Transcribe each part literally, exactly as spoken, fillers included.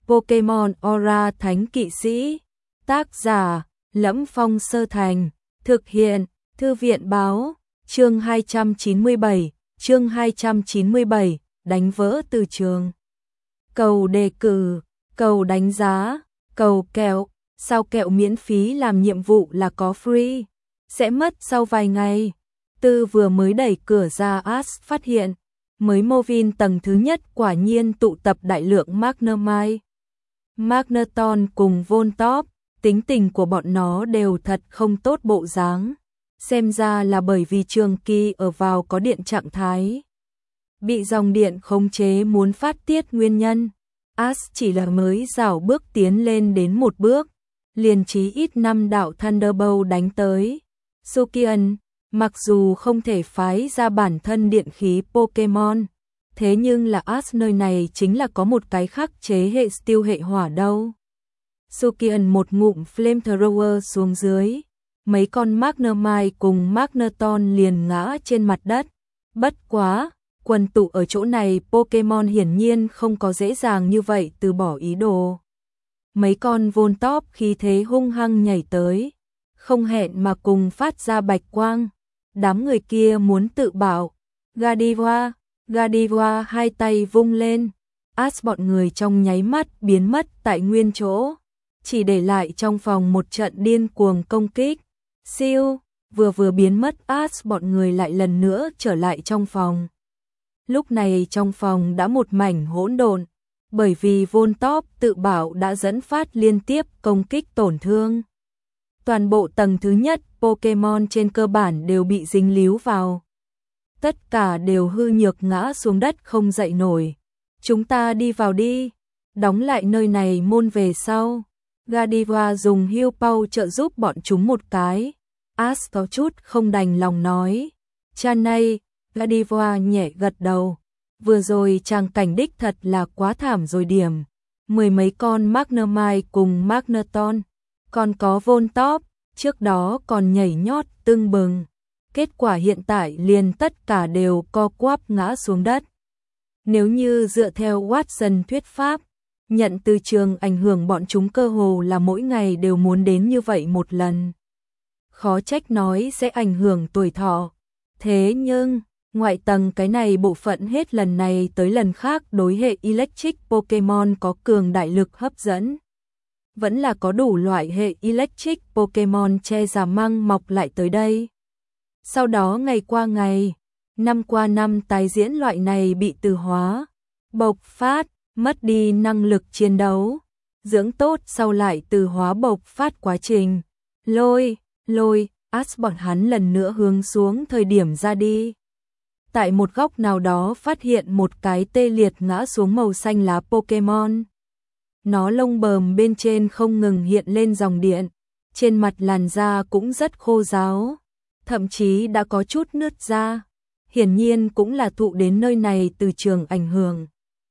Pokemon Aura Thánh Kỵ Sĩ. Tác giả: Lẫm Phong Sơ Thành. Thực hiện: Thư viện báo. Chương hai trăm chín mươi bảy, chương hai trăm chín mươi bảy, đánh vỡ từ trường. Cầu đề cử, cầu đánh giá, cầu kẹo, sao kẹo miễn phí làm nhiệm vụ là có free, sẽ mất sau vài ngày. Tư vừa mới đẩy cửa ra Ash phát hiện, mới Movin tầng thứ nhất quả nhiên tụ tập đại lượng Magnemite. Magneton cùng Voltop, tính tình của bọn nó đều thật không tốt bộ dáng. Xem ra là bởi vì trường kỳ ở vào có điện trạng thái, bị dòng điện khống chế muốn phát tiết nguyên nhân. Ash chỉ là mới rảo bước tiến lên đến một bước, liền chí ít năm đạo Thunderbolt đánh tới. Sukian, mặc dù không thể phái ra bản thân điện khí Pokemon, thế nhưng là Ash nơi này chính là có một cái khắc chế hệ steel hệ hỏa đâu. Sukian một ngụm Flamethrower xuống dưới, mấy con Magnemite cùng Magneton liền ngã trên mặt đất. Bất quá, quần tụ ở chỗ này Pokemon hiển nhiên không có dễ dàng như vậy từ bỏ ý đồ. Mấy con Voltop khí thế hung hăng nhảy tới, không hẹn mà cùng phát ra bạch quang. Đám người kia muốn tự bảo. Gardevoir, Gardevoir hai tay vung lên, Ash bọn người trong nháy mắt biến mất tại nguyên chỗ, chỉ để lại trong phòng một trận điên cuồng công kích. Siêu, vừa vừa biến mất Ash bọn người lại lần nữa trở lại trong phòng. Lúc này trong phòng đã một mảnh hỗn độn, bởi vì Voltop tự bảo đã dẫn phát liên tiếp công kích tổn thương. Toàn bộ tầng thứ nhất Pokemon trên cơ bản đều bị dính líu vào. Tất cả đều hư nhược ngã xuống đất không dậy nổi. Chúng ta đi vào đi, đóng lại nơi này môn về sau. Gardevoir dùng Heal Pow trợ giúp bọn chúng một cái. Ash có chút không đành lòng nói. Cha này, Gardevoir nhẹ gật đầu. Vừa rồi trang cảnh đích thật là quá thảm rồi điểm. Mười mấy con Magnemite cùng Magneton, còn có Voltop, trước đó còn nhảy nhót tưng bừng. Kết quả hiện tại liền tất cả đều co quắp ngã xuống đất. Nếu như dựa theo Watson thuyết pháp, nhận từ trường ảnh hưởng bọn chúng cơ hồ là mỗi ngày đều muốn đến như vậy một lần. Khó trách nói sẽ ảnh hưởng tuổi thọ. Thế nhưng, ngoại tầng cái này bộ phận hết lần này tới lần khác đối hệ Electric Pokemon có cường đại lực hấp dẫn. Vẫn là có đủ loại hệ Electric Pokemon che giả măng mọc lại tới đây. Sau đó ngày qua ngày, năm qua năm tái diễn loại này bị từ hóa, bộc phát, mất đi năng lực chiến đấu, dưỡng tốt sau lại từ hóa bộc phát quá trình. Lôi, lôi, Ash bọn hắn lần nữa hướng xuống thời điểm ra đi. Tại một góc nào đó phát hiện một cái tê liệt ngã xuống màu xanh lá Pokemon. Nó lông bờm bên trên không ngừng hiện lên dòng điện, trên mặt làn da cũng rất khô ráo, thậm chí đã có chút nứt ra. Hiển nhiên cũng là thụ đến nơi này từ trường ảnh hưởng.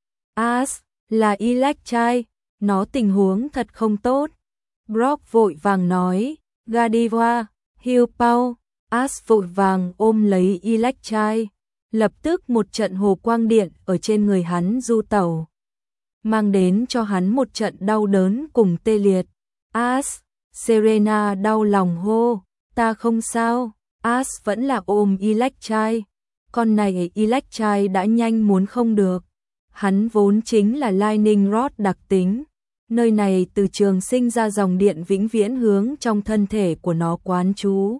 Ash, là Electrike, nó tình huống thật không tốt. Brock vội vàng nói. Gardevoir, Heal Pow. Ash vội vàng ôm lấy Electrike. Lập tức một trận hồ quang điện ở trên người hắn du tẩu, mang đến cho hắn một trận đau đớn cùng tê liệt. Ash, Serena đau lòng hô, ta không sao. Ash vẫn là ôm Electrike. Con này Electrike đã nhanh muốn không được. Hắn vốn chính là Lightning Rod đặc tính. Nơi này từ trường sinh ra dòng điện vĩnh viễn hướng trong thân thể của nó quán trú.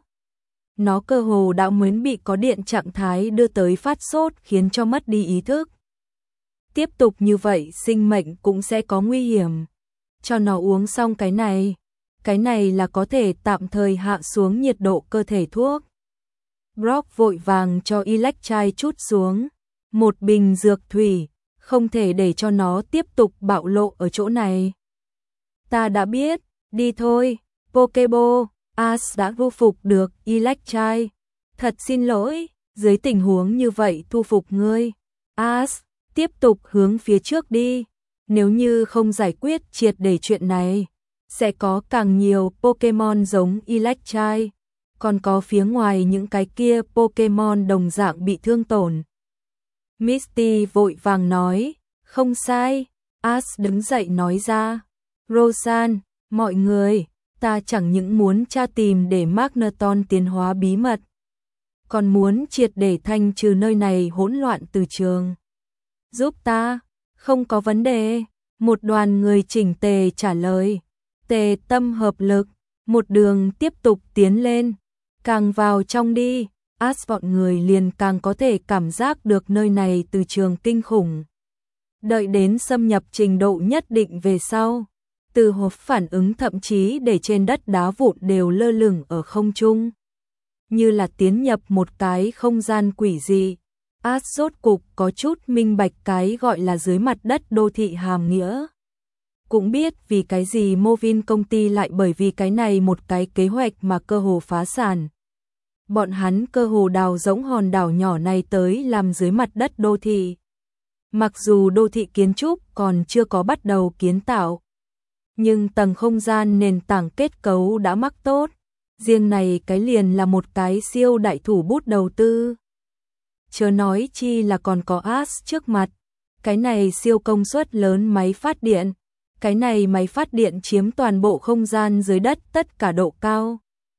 Nó cơ hồ đã muốn bị có điện trạng thái đưa tới phát sốt khiến cho mất đi ý thức. Tiếp tục như vậy sinh mệnh cũng sẽ có nguy hiểm. Cho nó uống xong cái này. Cái này là có thể tạm thời hạ xuống nhiệt độ cơ thể thuốc. Brock vội vàng cho Electrike chút xuống. Một bình dược thủy, không thể để cho nó tiếp tục bạo lộ ở chỗ này. Ta đã biết, đi thôi, Pokeball. Ash đã thu phục được Electrike. Thật xin lỗi, dưới tình huống như vậy thu phục ngươi. Ash, tiếp tục hướng phía trước đi. Nếu như không giải quyết triệt để chuyện này, sẽ có càng nhiều Pokemon giống Electrike. Còn có phía ngoài những cái kia Pokemon đồng dạng bị thương tổn. Misty vội vàng nói, không sai, Ash đứng dậy nói ra. Roseanne, mọi người, ta chẳng những muốn tra tìm để Magneton tiến hóa bí mật, còn muốn triệt để thanh trừ nơi này hỗn loạn từ trường. Giúp ta, không có vấn đề. Một đoàn người chỉnh tề trả lời. Tề tâm hợp lực, một đường tiếp tục tiến lên. Càng vào trong đi, Ash bọn người liền càng có thể cảm giác được nơi này từ trường kinh khủng. Đợi đến xâm nhập trình độ nhất định về sau, từ hộp phản ứng thậm chí để trên đất đá vụn đều lơ lửng ở không trung, như là tiến nhập một cái không gian quỷ dị. Ash rốt cục có chút minh bạch cái gọi là dưới mặt đất đô thị hàm nghĩa. Cũng biết vì cái gì Movin công ty lại bởi vì cái này một cái kế hoạch mà cơ hồ phá sản. Bọn hắn cơ hồ đào rỗng hòn đảo nhỏ này tới làm dưới mặt đất đô thị. Mặc dù đô thị kiến trúc còn chưa có bắt đầu kiến tạo, nhưng tầng không gian nền tảng kết cấu đã mắc tốt. Riêng này cái liền là một cái siêu đại thủ bút đầu tư. Chớ nói chi là còn có Ash trước mặt. Cái này siêu công suất lớn máy phát điện. Cái này máy phát điện chiếm toàn bộ không gian dưới đất tất cả độ cao.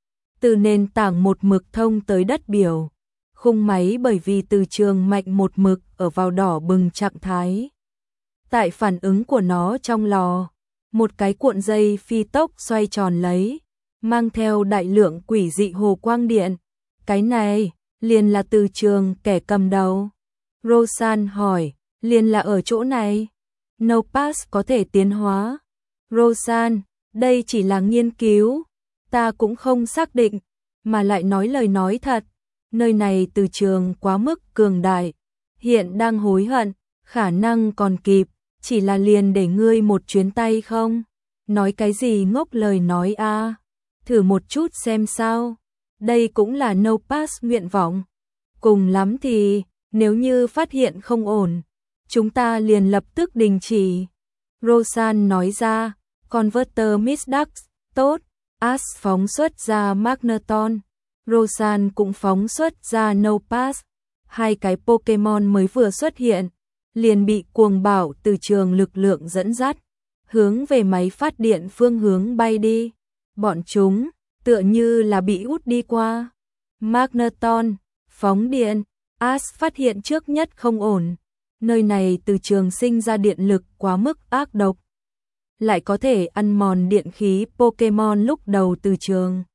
Từ nền tảng một mực thông tới đất biểu. Khung máy bởi vì từ trường mạnh một mực ở vào đỏ bừng trạng thái. Tại phản ứng của nó trong lò, một cái cuộn dây phi tốc xoay tròn lấy, mang theo đại lượng quỷ dị hồ quang điện. Cái này, liền là từ trường kẻ cầm đầu. Roseanne hỏi, liền là ở chỗ này. Nopass có thể tiến hóa. Roseanne, đây chỉ là nghiên cứu. Ta cũng không xác định, mà lại nói lời nói thật. Nơi này từ trường quá mức cường đại. Hiện đang hối hận, khả năng còn kịp. Chỉ là liền để ngươi một chuyến tay không? Nói cái gì ngốc lời nói a? À? Thử một chút xem sao. Đây cũng là Nopass nguyện vọng. Cùng lắm thì, nếu như phát hiện không ổn, chúng ta liền lập tức đình chỉ. Roseanne nói ra, Converter Misdax, tốt. Ash phóng xuất ra Magneton. Roseanne cũng phóng xuất ra Nopass. Hai cái Pokemon mới vừa xuất hiện, liền bị cuồng bạo từ trường lực lượng dẫn dắt, hướng về máy phát điện phương hướng bay đi. Bọn chúng, tựa như là bị hút đi qua. Magneton, phóng điện. Ash phát hiện trước nhất không ổn. Nơi này từ trường sinh ra điện lực quá mức ác độc, lại có thể ăn mòn điện khí Pokemon lúc đầu từ trường.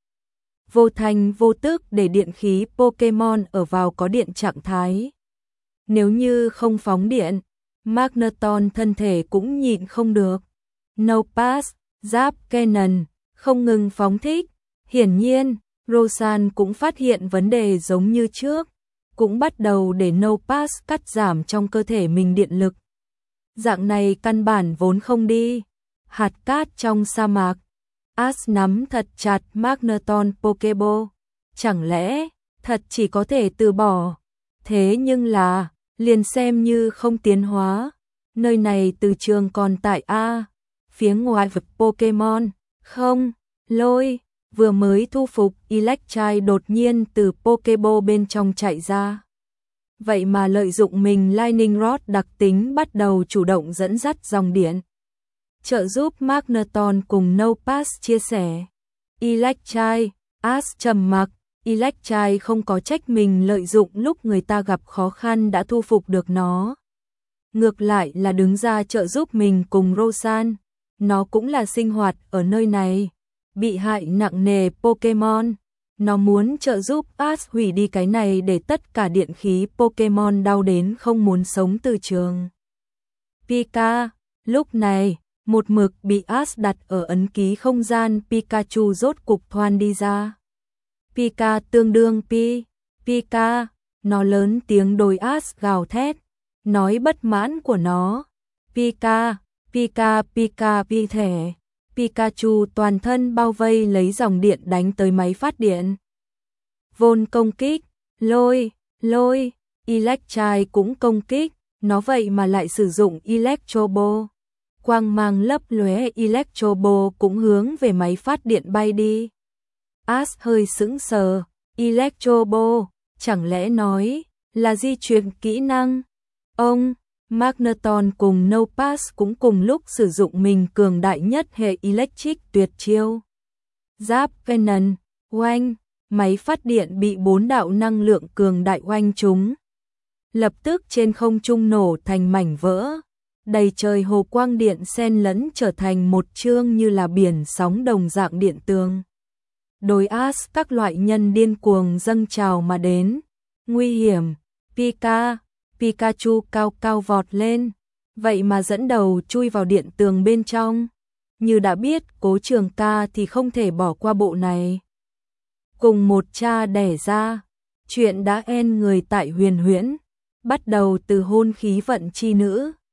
Vô thành vô tức để điện khí Pokemon ở vào có điện trạng thái. Nếu như không phóng điện, Magneton thân thể cũng nhịn không được. Nopass, giáp Cannon, không ngừng phóng thích. Hiển nhiên, Roseanne cũng phát hiện vấn đề giống như trước, cũng bắt đầu để Nopass cắt giảm trong cơ thể mình điện lực. Dạng này căn bản vốn không đi. Hạt cát trong sa mạc. Ash nắm thật chặt Magneton Pokeball. Chẳng lẽ, thật chỉ có thể từ bỏ. Thế nhưng là, liền xem như không tiến hóa. Nơi này từ trường còn tại A. Phía ngoài vực Pokemon. Không, Lôi, vừa mới thu phục Electrai đột nhiên từ Pokeball bên trong chạy ra. Vậy mà lợi dụng mình Lightning Rod đặc tính bắt đầu chủ động dẫn dắt dòng điện, trợ giúp Magneton cùng Nopass chia sẻ. Electrai, Ash trầm mặc. Electrai không có trách mình lợi dụng lúc người ta gặp khó khăn đã thu phục được nó. Ngược lại là đứng ra trợ giúp mình cùng Roseanne. Nó cũng là sinh hoạt ở nơi này. Bị hại nặng nề Pokemon. Nó muốn trợ giúp Ash hủy đi cái này để tất cả điện khí Pokemon đau đến không muốn sống từ trường. Pika, lúc này, một mực bị Ash đặt ở ấn ký không gian Pikachu rốt cục thoan đi ra. Pika tương đương Pi, Pika, nó lớn tiếng đối Ash gào thét, nói bất mãn của nó. Pika, Pika, Pika, Pi thể. Pikachu toàn thân bao vây lấy dòng điện đánh tới máy phát điện. Vôn công kích, lôi, lôi, Electrai cũng công kích, nó vậy mà lại sử dụng Electro Ball. Quang mang lấp lóe, Electro Ball cũng hướng về máy phát điện bay đi. Ash hơi sững sờ, Electro Ball, chẳng lẽ nói là di chuyển kỹ năng? Ông, Magneton cùng No Pass cũng cùng lúc sử dụng mình cường đại nhất hệ Electric tuyệt chiêu. Giáp Venom, oanh, máy phát điện bị bốn đạo năng lượng cường đại oanh trúng. Lập tức trên không trung nổ thành mảnh vỡ, đầy trời hồ quang điện xen lẫn trở thành một chương như là biển sóng đồng dạng điện tường. Đối ác các loại nhân điên cuồng dâng trào mà đến. Nguy hiểm, Pika, Pikachu cao cao vọt lên, vậy mà dẫn đầu chui vào điện tường bên trong. Như đã biết Cố Trường Ca thì không thể bỏ qua bộ này. Cùng một cha đẻ ra, chuyện đã en người tại Huyền Huyễn, bắt đầu từ hôn khí vận chi nữ,